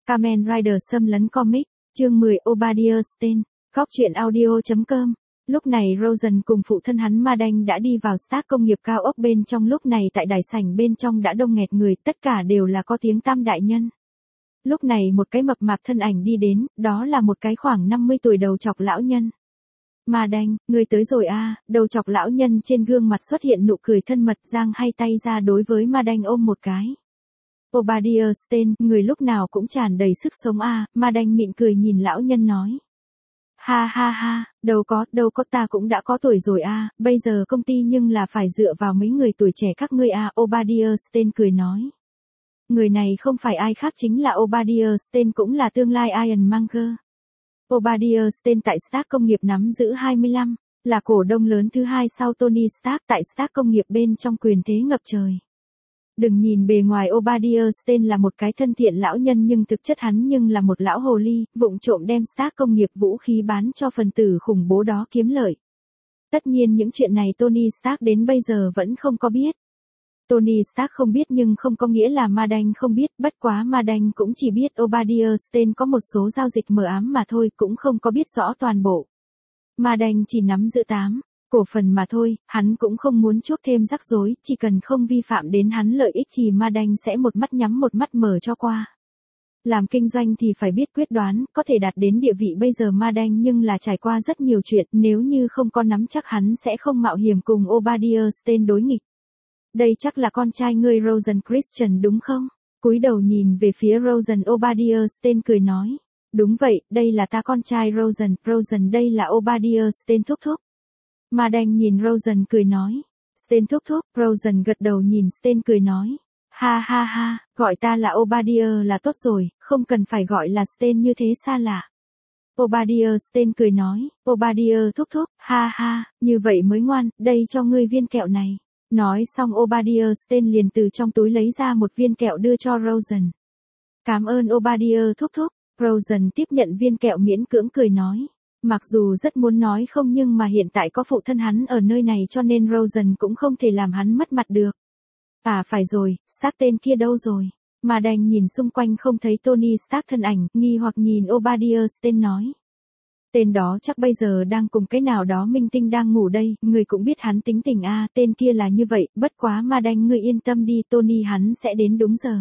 Kamen Rider xâm lấn comic, chương 10 Obadiah Stane, góc truyện audio.com. Lúc này Rosen cùng phụ thân hắn Madanh đã đi vào Stark công nghiệp cao ốc bên trong, lúc này tại đại sảnh bên trong đã đông nghẹt người, tất cả đều là có tiếng tăm đại nhân. Lúc này một cái mập mạp thân ảnh đi đến, đó là một cái khoảng 50 tuổi đầu chọc lão nhân. Madanh, ngươi tới rồi à? Đầu chọc lão nhân trên gương mặt xuất hiện nụ cười thân mật, giang hai tay ra đối với Madanh ôm một cái. Obadiah Stane, người lúc nào cũng tràn đầy sức sống à? Madanh mỉm cười nhìn lão nhân nói. Ha ha ha, đâu có, ta cũng đã có tuổi rồi à, bây giờ công ty nhưng là phải dựa vào mấy người tuổi trẻ các ngươi à, Obadiah Stane cười nói. Người này không phải ai khác chính là Obadiah Stane, cũng là tương lai Iron Monger. Obadiah Stane tại Stark công nghiệp nắm giữ 25, là cổ đông lớn thứ hai sau Tony Stark tại Stark công nghiệp, bên trong quyền thế ngập trời. Đừng nhìn bề ngoài Obadiah Stane là một cái thân thiện lão nhân, nhưng thực chất hắn nhưng là một lão hồ ly, vụng trộm đem Stark công nghiệp vũ khí bán cho phần tử khủng bố đó kiếm lợi. Tất nhiên những chuyện này Tony Stark đến bây giờ vẫn không có biết. Tony Stark không biết nhưng không có nghĩa là Madanh không biết, bất quá Madanh cũng chỉ biết Obadiah Stane có một số giao dịch mờ ám mà thôi, cũng không có biết rõ toàn bộ. Madanh chỉ nắm giữ 8 cổ phần mà thôi, hắn cũng không muốn chuốc thêm rắc rối, chỉ cần không vi phạm đến hắn lợi ích thì Madanh sẽ một mắt nhắm một mắt mở cho qua. Làm kinh doanh thì phải biết quyết đoán, có thể đạt đến địa vị bây giờ Madanh nhưng là trải qua rất nhiều chuyện, nếu như không có nắm chắc hắn sẽ không mạo hiểm cùng Obadiah Stane đối nghịch. Đây chắc là con trai ngươi Rosen Christian đúng không? Cúi đầu nhìn về phía Rosen, Obadiah Stane cười nói. Đúng vậy, đây là ta con trai Rosen đây là Obadiah Stane thúc thúc. Madanh nhìn Rosen cười nói. Stane thúc thúc, Rosen gật đầu nhìn Stane cười nói. Ha ha ha, gọi ta là Obadiah là tốt rồi, không cần phải gọi là Stane như thế xa lạ. Obadiah Stane cười nói. Obadiah thúc thúc, ha ha, như vậy mới ngoan, đây cho ngươi viên kẹo này. Nói xong Obadiah Stane liền từ trong túi lấy ra một viên kẹo đưa cho Rosen. Cảm ơn Obadiah thúc thúc. Rosen tiếp nhận viên kẹo miễn cưỡng cười nói. Mặc dù rất muốn nói không nhưng mà hiện tại có phụ thân hắn ở nơi này cho nên Rosen cũng không thể làm hắn mất mặt được. À phải rồi, Stark tên kia đâu rồi? Madanh nhìn xung quanh không thấy Tony Stark thân ảnh, nghi hoặc nhìn Obadiah Stane nói. Tên đó chắc bây giờ đang cùng cái nào đó minh tinh đang ngủ đây, người cũng biết hắn tính tình à, tên kia là như vậy, bất quá Madanh ngươi yên tâm đi, Tony hắn sẽ đến đúng giờ.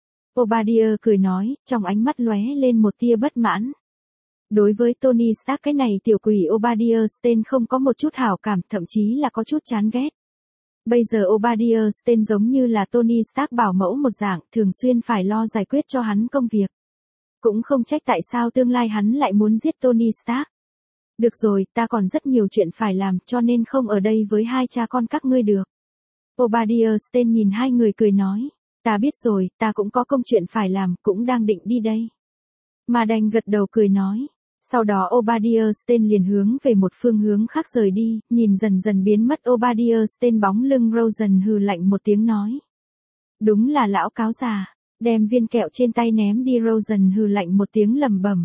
Obadiah cười nói, trong ánh mắt lóe lên một tia bất mãn. Đối với Tony Stark cái này tiểu quỷ Obadiah Stane không có một chút hảo cảm, thậm chí là có chút chán ghét. Bây giờ Obadiah Stane giống như là Tony Stark bảo mẫu một dạng, thường xuyên phải lo giải quyết cho hắn công việc. Cũng không trách tại sao tương lai hắn lại muốn giết Tony Stark. Được rồi, ta còn rất nhiều chuyện phải làm cho nên không ở đây với hai cha con các ngươi được. Obadiah Stane nhìn hai người cười nói. Ta biết rồi, ta cũng có công chuyện phải làm, cũng đang định đi đây. Madanh gật đầu cười nói. Sau đó Obadiah Stane liền hướng về một phương hướng khác rời đi, nhìn dần dần biến mất Obadiah Stane bóng lưng, Rosen hừ lạnh một tiếng nói. Đúng là lão cáo già. Đem viên kẹo trên tay ném đi, Rosen hừ lạnh một tiếng lẩm bẩm.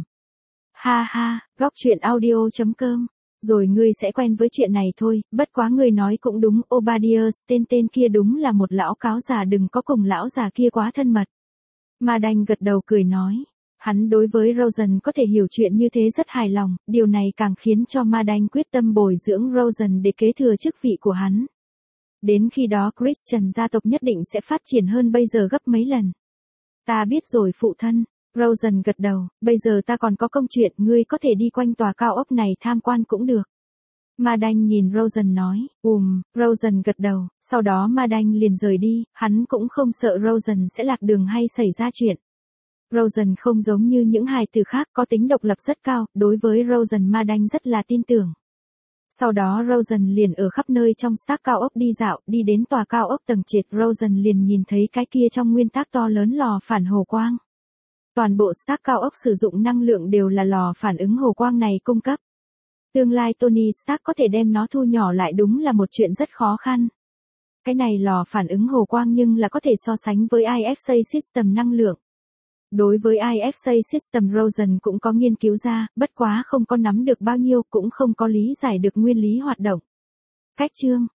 Ha ha, góc truyện audio.com. Rồi ngươi sẽ quen với chuyện này thôi, bất quá ngươi nói cũng đúng, Obadiah Stane tên kia đúng là một lão cáo già, đừng có cùng lão già kia quá thân mật. Madanh gật đầu cười nói. Hắn đối với Rosen có thể hiểu chuyện như thế rất hài lòng, điều này càng khiến cho Madanh quyết tâm bồi dưỡng Rosen để kế thừa chức vị của hắn. Đến khi đó Christian gia tộc nhất định sẽ phát triển hơn bây giờ gấp mấy lần. Ta biết rồi phụ thân. Rosen gật đầu, bây giờ ta còn có công chuyện, ngươi có thể đi quanh tòa cao ốc này tham quan cũng được. Madanh nhìn Rosen nói, Rosen gật đầu, sau đó Madanh liền rời đi, hắn cũng không sợ Rosen sẽ lạc đường hay xảy ra chuyện. Rosen không giống như những hài tử khác, có tính độc lập rất cao, đối với Rosen Madanh rất là tin tưởng. Sau đó Rosen liền ở khắp nơi trong Stark cao ốc đi dạo, đi đến tòa cao ốc tầng trệt, Rosen liền nhìn thấy cái kia trong nguyên tắc to lớn lò phản hồ quang. Toàn bộ Stark cao ốc sử dụng năng lượng đều là lò phản ứng hồ quang này cung cấp. Tương lai Tony Stark có thể đem nó thu nhỏ lại đúng là một chuyện rất khó khăn. Cái này lò phản ứng hồ quang nhưng là có thể so sánh với IFA System năng lượng. Đối với IFA System Rosen cũng có nghiên cứu ra, bất quá không có nắm được bao nhiêu, cũng không có lý giải được nguyên lý hoạt động. Cách chương